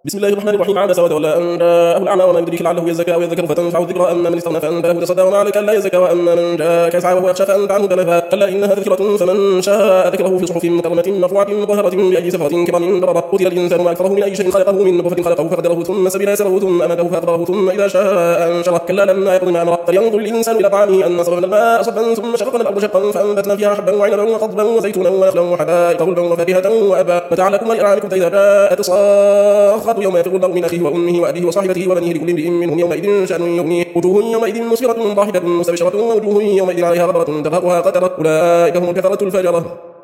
بسم الله الرحمن الرحيم. عبس وتولى أن جاءه الأعمى وما يدريك لعله يزكى أو يذكر فتنفعه الذكرى. أما من استغنى فأنت له تصدى وما عليك ألا يزكى. وأما من جاءك يسعى وهو يخشى فأنت عنه تلهى. كلا إنها تذكرة فمن شاء ذكره في صحف مكرمة مرفوعة مطهرة بأيدي سفرة كرام بررة. قتل الإنسان ما أكثره من أي شيء خلقه من نطفة خلقه فقدره ثم السبيل يسره ثم أماته فأقبره ثم إذا شاء أنشره. كلا لما يقض ما أمره. فلينظر الإنسان إلى طعامه أنا صببنا الماء صبا ثم شققنا الأرض شقا فأنبتنا فيها حبا وعنبا وقضبا وزيتونا ونخلا وحدائق غلبا وفاكهة وأبا متاعا لكم ولأنعامكم. فإذا جاءت الصاخة يوم يفر المرء من أخيه وأمه وأبيه وصاحبته وبنيه لكل امرئ منهم يومئذ شأن يغنيه. وجوه يومئذ مسفرة ضاحكة مستبشرة ووجوه يومئذ عليها غبرة ترهقها قترة. أولئك هم الكفرة الفجرة.